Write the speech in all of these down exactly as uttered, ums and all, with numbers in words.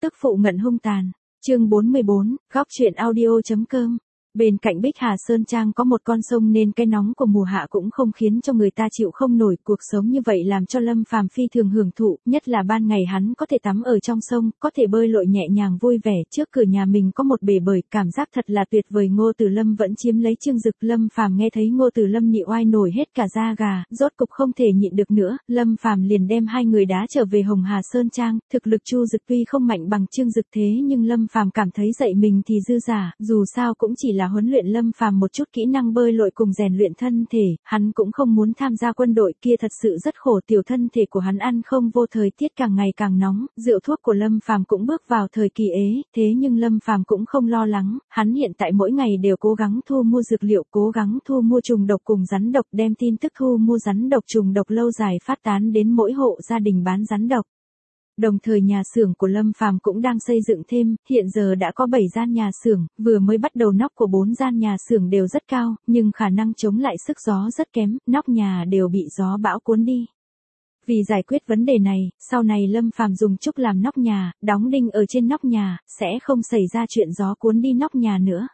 tức phụ ngận hung tàn. Chương bốn mươi bốn, góc truyện audio.com. Bên cạnh Bích Hà Sơn Trang có một con sông nên cái nóng của mùa hạ cũng không khiến cho người ta chịu không nổi. Cuộc sống như vậy làm cho Lâm Phàm phi thường hưởng thụ, nhất là ban ngày hắn có thể tắm ở trong sông, có thể bơi lội nhẹ nhàng vui vẻ. Trước cửa nhà mình có một bể bơi, cảm giác thật là tuyệt vời. Ngô Tử Lâm vẫn chiếm lấy Trương Dực. Lâm Phàm nghe thấy Ngô Tử Lâm nhị oai nổi hết cả da gà, rốt cục không thể nhịn được nữa, Lâm Phàm liền đem hai người đá trở về Hồng Hà Sơn Trang. Thực lực Chu Dực tuy không mạnh bằng Trương Dực thế nhưng Lâm Phàm cảm thấy dạy mình thì dư giả, dù sao cũng chỉ là huấn luyện Lâm Phàm một chút kỹ năng bơi lội cùng rèn luyện thân thể, hắn cũng không muốn tham gia quân đội kia thật sự rất khổ. Tiểu thân thể của hắn ăn không vô, thời tiết càng ngày càng nóng, rượu thuốc của Lâm Phàm cũng bước vào thời kỳ ế, thế nhưng Lâm Phàm cũng không lo lắng, hắn hiện tại mỗi ngày đều cố gắng thu mua dược liệu, cố gắng thu mua trùng độc cùng rắn độc, đem tin tức thu mua rắn độc trùng độc lâu dài phát tán đến mỗi hộ gia đình bán rắn độc. Đồng thời nhà xưởng của Lâm Phàm cũng đang xây dựng thêm, hiện giờ đã có bảy gian nhà xưởng, vừa mới bắt đầu nóc của bốn gian nhà xưởng đều rất cao, nhưng khả năng chống lại sức gió rất kém, nóc nhà đều bị gió bão cuốn đi. Vì giải quyết vấn đề này, sau này Lâm Phàm dùng trúc làm nóc nhà, đóng đinh ở trên nóc nhà, sẽ không xảy ra chuyện gió cuốn đi nóc nhà nữa.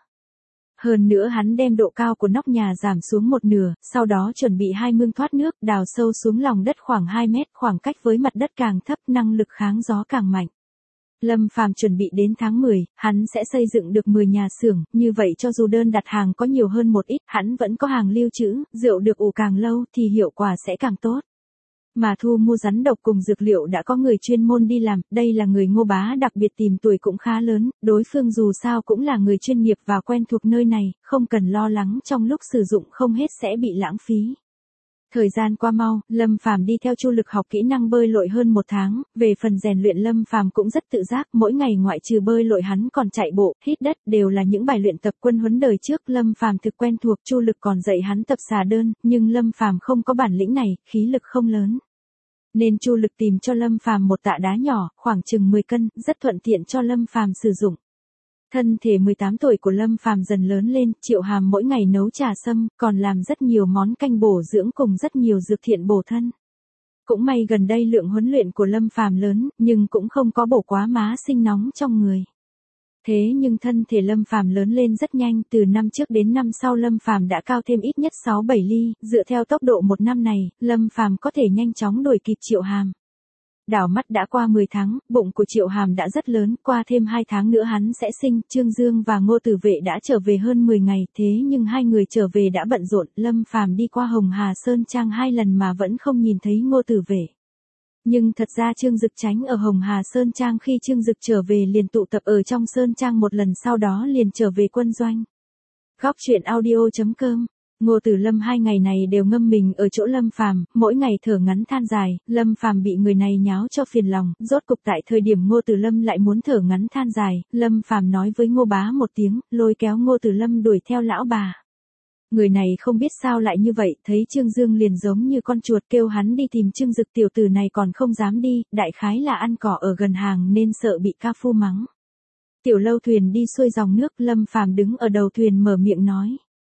Hơn nữa hắn đem độ cao của nóc nhà giảm xuống một nửa, sau đó chuẩn bị hai mương thoát nước, đào sâu xuống lòng đất khoảng hai mét, khoảng cách với mặt đất càng thấp, năng lực kháng gió càng mạnh. Lâm Phàm chuẩn bị đến tháng mười, hắn sẽ xây dựng được mười nhà xưởng, như vậy cho dù đơn đặt hàng có nhiều hơn một ít, hắn vẫn có hàng lưu trữ, rượu được ủ càng lâu thì hiệu quả sẽ càng tốt. Mà thu mua rắn độc cùng dược liệu đã có người chuyên môn đi làm, đây là người Ngô Bá đặc biệt tìm, tuổi cũng khá lớn, đối phương dù sao cũng là người chuyên nghiệp và quen thuộc nơi này, không cần lo lắng trong lúc sử dụng không hết sẽ bị lãng phí. Thời gian qua mau, Lâm Phàm đi theo Chu Lực học kỹ năng bơi lội hơn một tháng, về phần rèn luyện Lâm Phàm cũng rất tự giác, mỗi ngày ngoại trừ bơi lội hắn còn chạy bộ, hít đất, đều là những bài luyện tập quân huấn đời trước. Lâm Phàm thực quen thuộc, Chu Lực còn dạy hắn tập xà đơn, nhưng Lâm Phàm không có bản lĩnh này, khí lực không lớn. Nên Chu Lực tìm cho Lâm Phàm một tạ đá nhỏ, khoảng chừng mười cân, rất thuận tiện cho Lâm Phàm sử dụng. Thân thể mười tám tuổi của Lâm Phàm dần lớn lên, Triệu Hàm mỗi ngày nấu trà sâm, còn làm rất nhiều món canh bổ dưỡng cùng rất nhiều dược thiện bổ thân. Cũng may gần đây lượng huấn luyện của Lâm Phàm lớn, nhưng cũng không có bổ quá má sinh nóng trong người. Thế nhưng thân thể Lâm Phàm lớn lên rất nhanh, từ năm trước đến năm sau Lâm Phàm đã cao thêm ít nhất sáu bảy ly, dựa theo tốc độ một năm này, Lâm Phàm có thể nhanh chóng đuổi kịp Triệu Hàm. Đảo mắt đã qua mười tháng, bụng của Triệu Hàm đã rất lớn, qua thêm hai tháng nữa hắn sẽ sinh. Trương Dương và Ngô Tử Vệ đã trở về hơn mười ngày, thế nhưng hai người trở về đã bận rộn, Lâm Phàm đi qua Hồng Hà Sơn Trang hai lần mà vẫn không nhìn thấy Ngô Tử Vệ. Nhưng thật ra Trương Dực tránh ở Hồng Hà Sơn Trang, khi Trương Dực trở về liền tụ tập ở trong Sơn Trang một lần, sau đó liền trở về quân doanh. Góc truyện audio.com. Ngô Tử Lâm hai ngày này đều ngâm mình ở chỗ Lâm Phàm, mỗi ngày thở ngắn than dài, Lâm Phàm bị người này nháo cho phiền lòng, rốt cục tại thời điểm Ngô Tử Lâm lại muốn thở ngắn than dài, Lâm Phàm nói với Ngô Bá một tiếng, lôi kéo Ngô Tử Lâm đuổi theo lão bà. Người này không biết sao lại như vậy, thấy Trương Dương liền giống như con chuột, kêu hắn đi tìm Trương Dực, tiểu tử này còn không dám đi, đại khái là ăn cỏ ở gần hàng nên sợ bị ca phu mắng. Tiểu lâu thuyền đi xuôi dòng nước, Lâm Phàm đứng ở đầu thuyền mở miệng nói.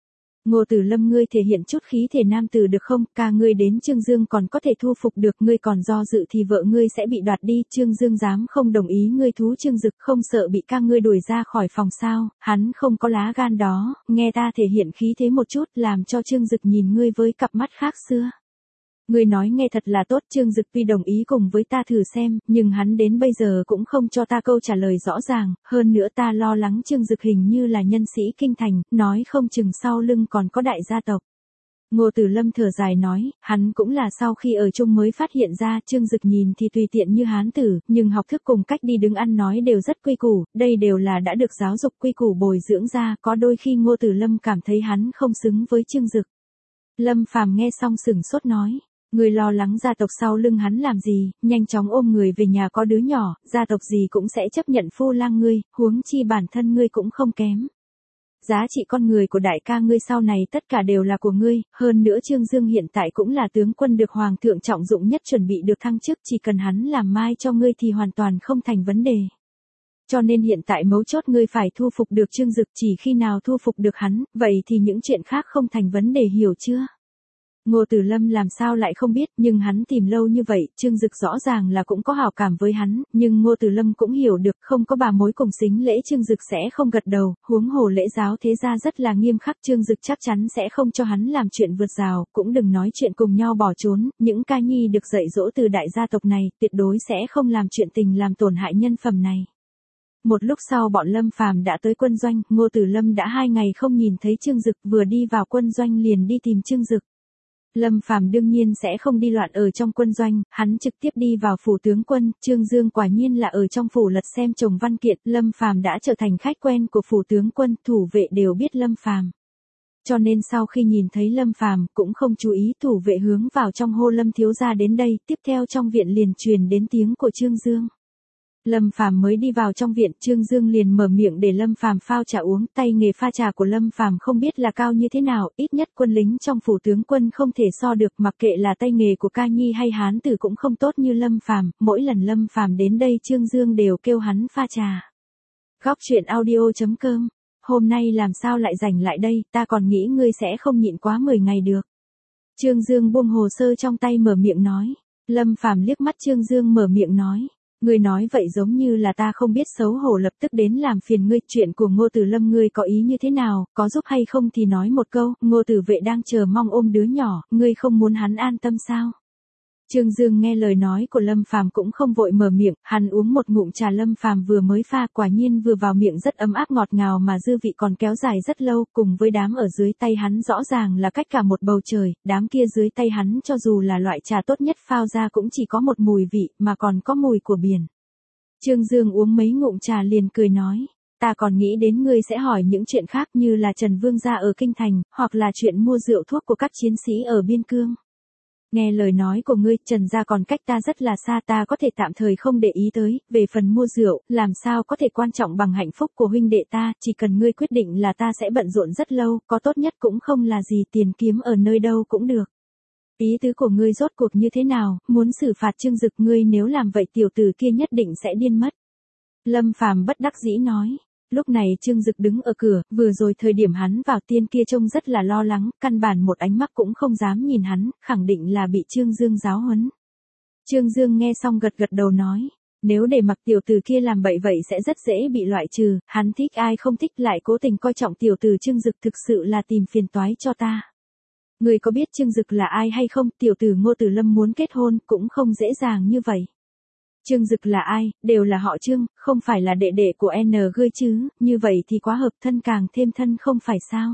Ngô Tử Lâm, ngươi thể hiện chút khí thể nam tử được không, ca ngươi đến Trương Dương còn có thể thu phục được, ngươi còn do dự thì vợ ngươi sẽ bị đoạt đi, Trương Dương dám không đồng ý ngươi thú Trương Dực, không sợ bị ca ngươi đuổi ra khỏi phòng sao, hắn không có lá gan đó, nghe ta thể hiện khí thế một chút, làm cho Trương Dực nhìn ngươi với cặp mắt khác xưa. Ngươi nói nghe thật là tốt, Trương Dực tuy đồng ý cùng với ta thử xem, nhưng hắn đến bây giờ cũng không cho ta câu trả lời rõ ràng, hơn nữa ta lo lắng Trương Dực hình như là nhân sĩ kinh thành, nói không chừng sau lưng còn có đại gia tộc. Ngô Tử Lâm thở dài nói, hắn cũng là sau khi ở chung mới phát hiện ra, Trương Dực nhìn thì tùy tiện như hán tử, nhưng học thức cùng cách đi đứng ăn nói đều rất quy củ, đây đều là đã được giáo dục quy củ bồi dưỡng ra, có đôi khi Ngô Tử Lâm cảm thấy hắn không xứng với Trương Dực. Lâm Phàm nghe xong sửng sốt nói. Người lo lắng gia tộc sau lưng hắn làm gì, nhanh chóng ôm người về nhà, có đứa nhỏ, gia tộc gì cũng sẽ chấp nhận phu lang ngươi, huống chi bản thân ngươi cũng không kém. Giá trị con người của đại ca ngươi sau này tất cả đều là của ngươi, hơn nữa Trương Dương hiện tại cũng là tướng quân được hoàng thượng trọng dụng nhất, chuẩn bị được thăng chức, chỉ cần hắn làm mai cho ngươi thì hoàn toàn không thành vấn đề. Cho nên hiện tại mấu chốt ngươi phải thu phục được Trương Dực, chỉ khi nào thu phục được hắn, vậy thì những chuyện khác không thành vấn đề, hiểu chưa? Ngô Tử Lâm làm sao lại không biết, nhưng hắn tìm lâu như vậy, Trương Dực rõ ràng là cũng có hảo cảm với hắn, nhưng Ngô Tử Lâm cũng hiểu được, không có bà mối cùng xính lễ Trương Dực sẽ không gật đầu, huống hồ lễ giáo thế gia rất là nghiêm khắc, Trương Dực chắc chắn sẽ không cho hắn làm chuyện vượt rào, cũng đừng nói chuyện cùng nhau bỏ trốn, những ca nhi được dạy dỗ từ đại gia tộc này, tuyệt đối sẽ không làm chuyện tình làm tổn hại nhân phẩm này. Một lúc sau bọn Lâm Phàm đã tới quân doanh, Ngô Tử Lâm đã hai ngày không nhìn thấy Trương Dực, vừa đi vào quân doanh liền đi tìm Trương Dực. Lâm Phàm đương nhiên sẽ không đi loạn ở trong quân doanh, hắn trực tiếp đi vào phủ tướng quân, Trương Dương quả nhiên là ở trong phủ lật xem chồng văn kiện, Lâm Phàm đã trở thành khách quen của phủ tướng quân, thủ vệ đều biết Lâm Phàm. Cho nên sau khi nhìn thấy Lâm Phàm, cũng không chú ý, thủ vệ hướng vào trong hô Lâm thiếu gia đến đây, tiếp theo trong viện liền truyền đến tiếng của Trương Dương. Lâm Phàm mới đi vào trong viện, Trương Dương liền mở miệng để Lâm Phàm phao trà uống, tay nghề pha trà của Lâm Phàm không biết là cao như thế nào, ít nhất quân lính trong phủ tướng quân không thể so được, mặc kệ là tay nghề của ca nhi hay hán tử cũng không tốt như Lâm Phàm, mỗi lần Lâm Phàm đến đây Trương Dương đều kêu hắn pha trà. Góc truyện audio chấm com, hôm nay làm sao lại rảnh lại đây, ta còn nghĩ ngươi sẽ không nhịn quá mười ngày được. Trương Dương buông hồ sơ trong tay mở miệng nói. Lâm Phàm liếc mắt Trương Dương mở miệng nói. Ngươi nói vậy giống như là ta không biết xấu hổ lập tức đến làm phiền ngươi, chuyện của Ngô Tử Lâm ngươi có ý như thế nào, có giúp hay không thì nói một câu, Ngô Tử Vệ đang chờ mong ôm đứa nhỏ, ngươi không muốn hắn an tâm sao? Trương Dương nghe lời nói của Lâm Phàm cũng không vội mở miệng, hắn uống một ngụm trà Lâm Phàm vừa mới pha, quả nhiên vừa vào miệng rất ấm áp ngọt ngào mà dư vị còn kéo dài rất lâu, cùng với đám ở dưới tay hắn rõ ràng là cách cả một bầu trời, đám kia dưới tay hắn cho dù là loại trà tốt nhất phao ra cũng chỉ có một mùi vị, mà còn có mùi của biển. Trương Dương uống mấy ngụm trà liền cười nói, ta còn nghĩ đến ngươi sẽ hỏi những chuyện khác như là Trần Vương gia ở Kinh Thành, hoặc là chuyện mua rượu thuốc của các chiến sĩ ở biên cương. Nghe lời nói của ngươi, Trần gia còn cách ta rất là xa, ta có thể tạm thời không để ý tới, về phần mua rượu, làm sao có thể quan trọng bằng hạnh phúc của huynh đệ ta, chỉ cần ngươi quyết định là ta sẽ bận rộn rất lâu, có tốt nhất cũng không là gì, tiền kiếm ở nơi đâu cũng được. Ý tứ của ngươi rốt cuộc như thế nào, muốn xử phạt Trương Dực, ngươi nếu làm vậy tiểu tử kia nhất định sẽ điên mất. Lâm Phàm bất đắc dĩ nói. Lúc này Trương Dực đứng ở cửa, vừa rồi thời điểm hắn vào tiên kia trông rất là lo lắng, căn bản một ánh mắt cũng không dám nhìn hắn, khẳng định là bị Trương Dương giáo huấn. Trương Dương nghe xong gật gật đầu nói, nếu để mặc tiểu tử kia làm bậy vậy sẽ rất dễ bị loại trừ, hắn thích ai không thích lại cố tình coi trọng tiểu tử Trương Dực thực sự là tìm phiền toái cho ta. Người có biết Trương Dực là ai hay không, tiểu tử Ngô Tử Lâm muốn kết hôn cũng không dễ dàng như vậy. Trương Dực là ai, đều là họ Trương, không phải là đệ đệ của N G chứ, như vậy thì quá hợp thân càng thêm thân không phải sao.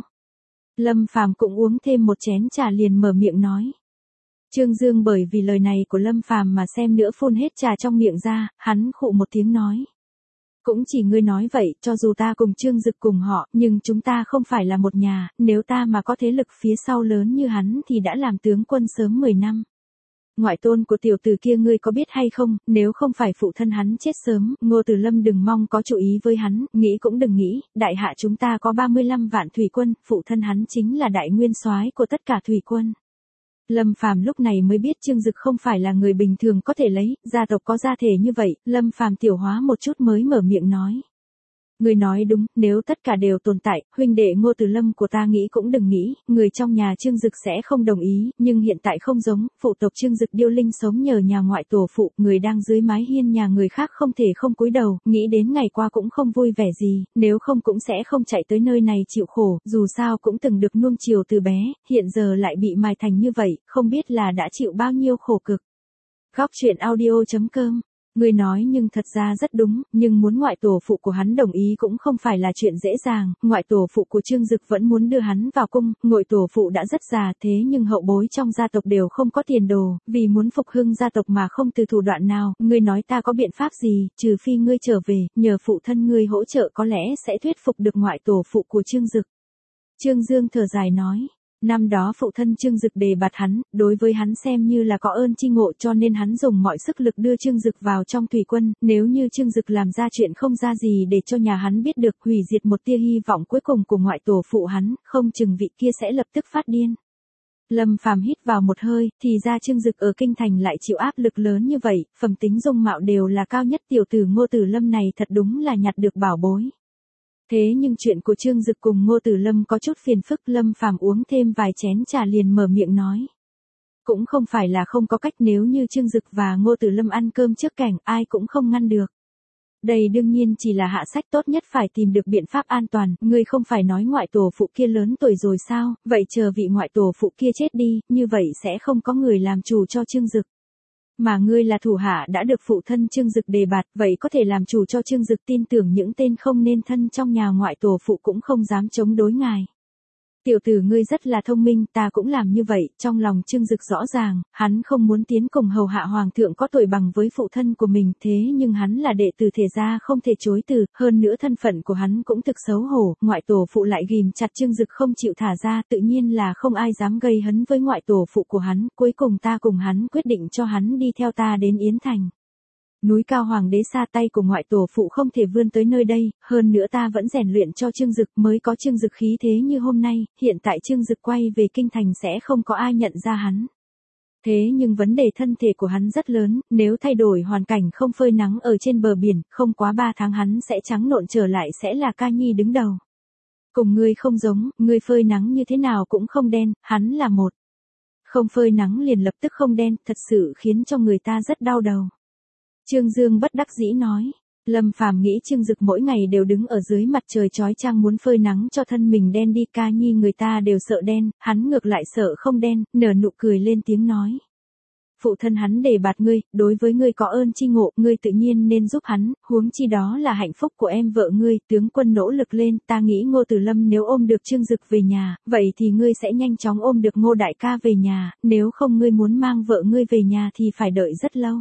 Lâm Phàm cũng uống thêm một chén trà liền mở miệng nói. Trương Dương bởi vì lời này của Lâm Phàm mà xem nữa phun hết trà trong miệng ra, hắn khụ một tiếng nói. Cũng chỉ ngươi nói vậy, cho dù ta cùng Trương Dực cùng họ, nhưng chúng ta không phải là một nhà, nếu ta mà có thế lực phía sau lớn như hắn thì đã làm tướng quân sớm mười năm. Ngoại tôn của tiểu tử kia ngươi có biết hay không, nếu không phải phụ thân hắn chết sớm, Ngô Tử Lâm đừng mong có chủ ý với hắn, nghĩ cũng đừng nghĩ, đại hạ chúng ta có ba mươi lăm vạn thủy quân, phụ thân hắn chính là đại nguyên soái của tất cả thủy quân. Lâm Phàm lúc này mới biết Trương Dực không phải là người bình thường có thể lấy, gia tộc có gia thể như vậy, Lâm Phàm tiểu hóa một chút mới mở miệng nói. Người nói đúng, nếu tất cả đều tồn tại, huynh đệ Ngô Tử Lâm của ta nghĩ cũng đừng nghĩ, người trong nhà Trương Dực sẽ không đồng ý, nhưng hiện tại không giống, phụ tộc Trương Dực điêu linh sống nhờ nhà ngoại tổ phụ, người đang dưới mái hiên nhà người khác không thể không cúi đầu, nghĩ đến ngày qua cũng không vui vẻ gì, nếu không cũng sẽ không chạy tới nơi này chịu khổ, dù sao cũng từng được nuông chiều từ bé, hiện giờ lại bị mài thành như vậy, không biết là đã chịu bao nhiêu khổ cực. Góc truyện audio chấm com. Người nói nhưng thật ra rất đúng, nhưng muốn ngoại tổ phụ của hắn đồng ý cũng không phải là chuyện dễ dàng, ngoại tổ phụ của Trương Dực vẫn muốn đưa hắn vào cung, ngoại tổ phụ đã rất già thế nhưng hậu bối trong gia tộc đều không có tiền đồ, vì muốn phục hưng gia tộc mà không từ thủ đoạn nào, ngươi nói ta có biện pháp gì, trừ phi ngươi trở về, nhờ phụ thân ngươi hỗ trợ có lẽ sẽ thuyết phục được ngoại tổ phụ của Trương Dực. Trương Dương thở dài nói. Năm đó phụ thân Trương Dực đề bạt hắn, đối với hắn xem như là có ơn chi ngộ cho nên hắn dùng mọi sức lực đưa Trương Dực vào trong thủy quân, nếu như Trương Dực làm ra chuyện không ra gì để cho nhà hắn biết được, hủy diệt một tia hy vọng cuối cùng của ngoại tổ phụ hắn, không chừng vị kia sẽ lập tức phát điên. Lâm Phàm hít vào một hơi, thì ra Trương Dực ở kinh thành lại chịu áp lực lớn như vậy, phẩm tính dung mạo đều là cao nhất, tiểu tử Ngô Tử Lâm này thật đúng là nhặt được bảo bối. Thế nhưng chuyện của Trương Dực cùng Ngô Tử Lâm có chút phiền phức, Lâm Phàm uống thêm vài chén trà liền mở miệng nói. Cũng không phải là không có cách, nếu như Trương Dực và Ngô Tử Lâm ăn cơm trước cảnh, ai cũng không ngăn được. Đây đương nhiên chỉ là hạ sách, tốt nhất phải tìm được biện pháp an toàn, ngươi không phải nói ngoại tổ phụ kia lớn tuổi rồi sao, vậy chờ vị ngoại tổ phụ kia chết đi, như vậy sẽ không có người làm chủ cho Trương Dực. Mà ngươi là thủ hạ đã được phụ thân Trương Dực đề bạt, vậy có thể làm chủ cho Trương Dực, tin tưởng những tên không nên thân trong nhà ngoại tổ phụ cũng không dám chống đối ngài. Tiểu tử ngươi rất là thông minh, ta cũng làm như vậy, trong lòng Trương Dực rõ ràng, hắn không muốn tiến cùng hầu hạ hoàng thượng có tuổi bằng với phụ thân của mình, thế nhưng hắn là đệ tử Thể gia không thể chối từ, hơn nữa thân phận của hắn cũng thực xấu hổ, ngoại tổ phụ lại ghìm chặt Trương Dực không chịu thả ra, tự nhiên là không ai dám gây hấn với ngoại tổ phụ của hắn, cuối cùng ta cùng hắn quyết định cho hắn đi theo ta đến Yến Thành. Núi cao hoàng đế xa tay của ngoại tổ phụ không thể vươn tới nơi đây, hơn nữa ta vẫn rèn luyện cho Trương Dực mới có Trương Dực khí thế như hôm nay, hiện tại Trương Dực quay về kinh thành sẽ không có ai nhận ra hắn. Thế nhưng vấn đề thân thể của hắn rất lớn, nếu thay đổi hoàn cảnh không phơi nắng ở trên bờ biển, không quá ba tháng hắn sẽ trắng nộn trở lại, sẽ là ca nhi đứng đầu. Cùng ngươi không giống, ngươi phơi nắng như thế nào cũng không đen, hắn là một. Không phơi nắng liền lập tức không đen, thật sự khiến cho người ta rất đau đầu. Trương Dương bất đắc dĩ nói, Lâm Phàm nghĩ Trương Dực mỗi ngày đều đứng ở dưới mặt trời chói chang muốn phơi nắng cho thân mình đen đi, ca nhi người ta đều sợ đen, hắn ngược lại sợ không đen, nở nụ cười lên tiếng nói. Phụ thân hắn đề bạt ngươi, đối với ngươi có ơn chi ngộ, ngươi tự nhiên nên giúp hắn, huống chi đó là hạnh phúc của em vợ ngươi, tướng quân nỗ lực lên, ta nghĩ Ngô Tử Lâm nếu ôm được Trương Dực về nhà, vậy thì ngươi sẽ nhanh chóng ôm được Ngô đại ca về nhà, nếu không ngươi muốn mang vợ ngươi về nhà thì phải đợi rất lâu.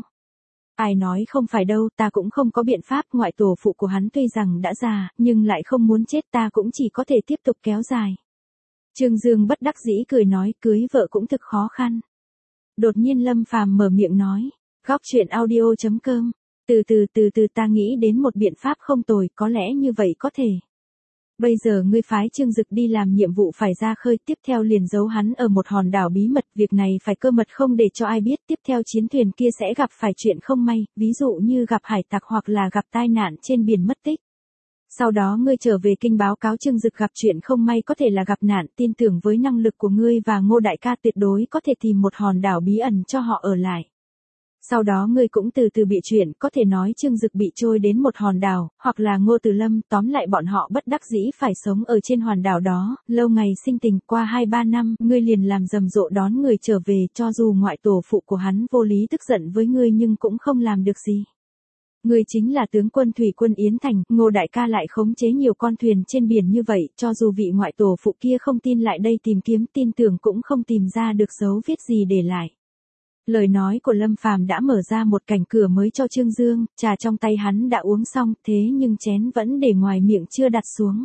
Ai nói không phải đâu, ta cũng không có biện pháp, ngoại tổ phụ của hắn tuy rằng đã già, nhưng lại không muốn chết, ta cũng chỉ có thể tiếp tục kéo dài. Trương Dương bất đắc dĩ cười nói, cưới vợ cũng thực khó khăn. Đột nhiên Lâm Phàm mở miệng nói, góc truyện audio chấm com, từ từ từ từ ta nghĩ đến một biện pháp không tồi, có lẽ như vậy có thể. Bây giờ ngươi phái Trương Dực đi làm nhiệm vụ phải ra khơi, tiếp theo liền giấu hắn ở một hòn đảo bí mật, việc này phải cơ mật không để cho ai biết, tiếp theo chiến thuyền kia sẽ gặp phải chuyện không may, ví dụ như gặp hải tặc hoặc là gặp tai nạn trên biển mất tích. Sau đó ngươi trở về kinh báo cáo Trương Dực gặp chuyện không may có thể là gặp nạn, tin tưởng với năng lực của ngươi và Ngô đại ca tuyệt đối có thể tìm một hòn đảo bí ẩn cho họ ở lại. Sau đó ngươi cũng từ từ bị chuyện, có thể nói Trương Dực bị trôi đến một hòn đảo, hoặc là Ngô Tử Lâm, tóm lại bọn họ bất đắc dĩ phải sống ở trên hòn đảo đó, lâu ngày sinh tình, qua hai ba năm, ngươi liền làm rầm rộ đón người trở về, cho dù ngoại tổ phụ của hắn vô lý tức giận với ngươi nhưng cũng không làm được gì. Ngươi chính là tướng quân thủy quân Yến Thành, Ngô đại ca lại khống chế nhiều con thuyền trên biển như vậy, cho dù vị ngoại tổ phụ kia không tin lại đây tìm kiếm, tin tưởng cũng không tìm ra được dấu vết gì để lại. Lời nói của Lâm Phàm đã mở ra một cảnh cửa mới cho Trương Dương, trà trong tay hắn đã uống xong, thế nhưng chén vẫn để ngoài miệng chưa đặt xuống.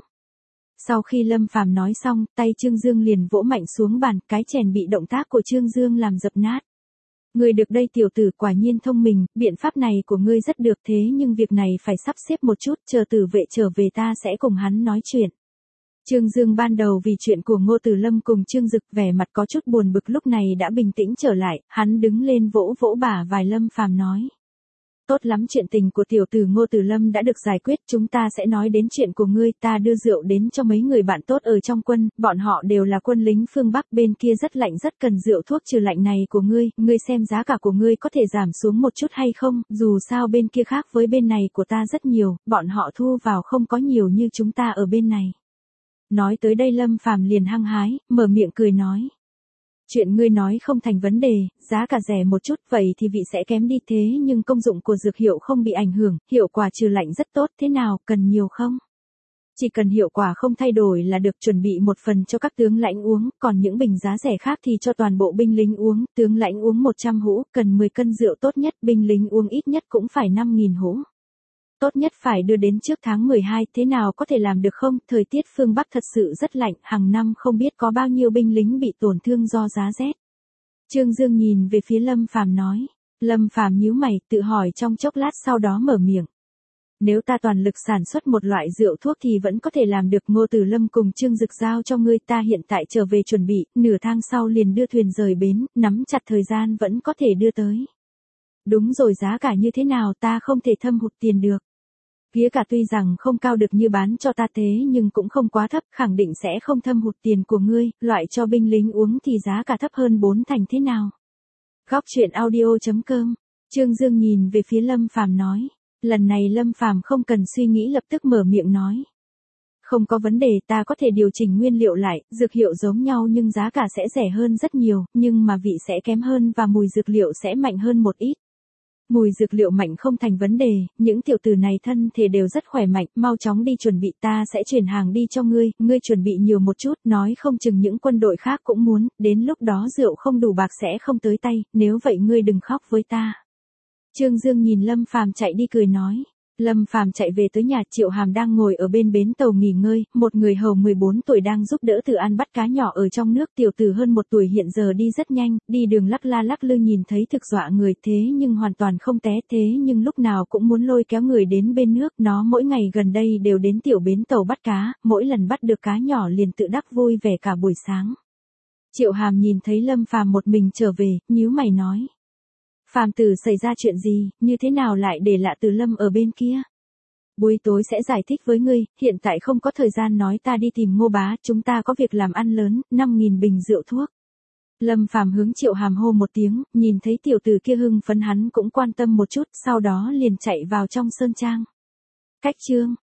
Sau khi Lâm Phàm nói xong, tay Trương Dương liền vỗ mạnh xuống bàn, cái chén bị động tác của Trương Dương làm dập nát. Ngươi được đây tiểu tử, quả nhiên thông minh, biện pháp này của ngươi rất được, thế nhưng việc này phải sắp xếp một chút, chờ tử vệ trở về ta sẽ cùng hắn nói chuyện. Trương Dương ban đầu vì chuyện của Ngô Tử Lâm cùng Trương Dực vẻ mặt có chút buồn bực, lúc này đã bình tĩnh trở lại, hắn đứng lên vỗ vỗ bả vai Lâm Phàm nói. Tốt lắm, chuyện tình của tiểu tử Ngô Tử Lâm đã được giải quyết, chúng ta sẽ nói đến chuyện của ngươi, ta đưa rượu đến cho mấy người bạn tốt ở trong quân, bọn họ đều là quân lính phương Bắc, bên kia rất lạnh rất cần rượu thuốc trừ lạnh này của ngươi, ngươi xem giá cả của ngươi có thể giảm xuống một chút hay không, dù sao bên kia khác với bên này của ta rất nhiều, bọn họ thu vào không có nhiều như chúng ta ở bên này. Nói tới đây Lâm Phàm liền hăng hái, mở miệng cười nói. Chuyện ngươi nói không thành vấn đề, giá cả rẻ một chút vậy thì vị sẽ kém đi, thế nhưng công dụng của dược hiệu không bị ảnh hưởng, hiệu quả trừ lạnh rất tốt, thế nào, cần nhiều không? Chỉ cần hiệu quả không thay đổi là được, chuẩn bị một phần cho các tướng lãnh uống, còn những bình giá rẻ khác thì cho toàn bộ binh lính uống, tướng lãnh uống một trăm hũ, cần mười cân rượu tốt nhất, binh lính uống ít nhất cũng phải năm nghìn hũ. Tốt nhất phải đưa đến trước tháng mười hai, thế nào có thể làm được không? Thời tiết phương Bắc thật sự rất lạnh, hàng năm không biết có bao nhiêu binh lính bị tổn thương do giá rét. Trương Dương nhìn về phía Lâm Phàm nói. Lâm Phàm nhíu mày, tự hỏi trong chốc lát sau đó mở miệng. Nếu ta toàn lực sản xuất một loại rượu thuốc thì vẫn có thể làm được. Ngô Tử Lâm cùng Trương Dực giao cho ngươi, ta hiện tại trở về chuẩn bị, nửa tháng sau liền đưa thuyền rời bến, nắm chặt thời gian vẫn có thể đưa tới. Đúng rồi, giá cả như thế nào ta không thể thâm hụt tiền được. Giá cả tuy rằng không cao được như bán cho ta thế nhưng cũng không quá thấp, khẳng định sẽ không thâm hụt tiền của ngươi, loại cho binh lính uống thì giá cả thấp hơn bốn thành thế nào. Góc chuyện audio chấm com. Trương Dương nhìn về phía Lâm Phàm nói. Lần này Lâm Phàm không cần suy nghĩ lập tức mở miệng nói. Không có vấn đề, ta có thể điều chỉnh nguyên liệu lại, dược hiệu giống nhau nhưng giá cả sẽ rẻ hơn rất nhiều, nhưng mà vị sẽ kém hơn và mùi dược liệu sẽ mạnh hơn một ít. Mùi dược liệu mạnh không thành vấn đề, những tiểu tử này thân thể đều rất khỏe mạnh, mau chóng đi chuẩn bị, ta sẽ chuyển hàng đi cho ngươi, ngươi chuẩn bị nhiều một chút, nói không chừng những quân đội khác cũng muốn, đến lúc đó rượu không đủ bạc sẽ không tới tay, nếu vậy ngươi đừng khóc với ta. Trương Dương nhìn Lâm Phàm chạy đi cười nói. Lâm Phàm chạy về tới nhà, Triệu Hàm đang ngồi ở bên bến tàu nghỉ ngơi, một người hầu mười bốn tuổi đang giúp đỡ Từ An bắt cá nhỏ ở trong nước, tiểu tử hơn một tuổi hiện giờ đi rất nhanh, đi đường lắc la lắc lư nhìn thấy thực dọa người, thế nhưng hoàn toàn không té, thế nhưng lúc nào cũng muốn lôi kéo người đến bên nước, nó mỗi ngày gần đây đều đến tiểu bến tàu bắt cá, mỗi lần bắt được cá nhỏ liền tự đắc vui vẻ cả buổi sáng. Triệu Hàm nhìn thấy Lâm Phàm một mình trở về, nhíu mày nói. Phàm tử xảy ra chuyện gì, như thế nào lại để lạ Từ Lâm ở bên kia? Buổi tối sẽ giải thích với ngươi, hiện tại không có thời gian nói, ta đi tìm Ngô bá, chúng ta có việc làm ăn lớn, năm nghìn bình rượu thuốc. Lâm Phàm hướng Triệu Hàm hô một tiếng, nhìn thấy tiểu tử kia hưng phấn hắn cũng quan tâm một chút, sau đó liền chạy vào trong sơn trang. Cách chương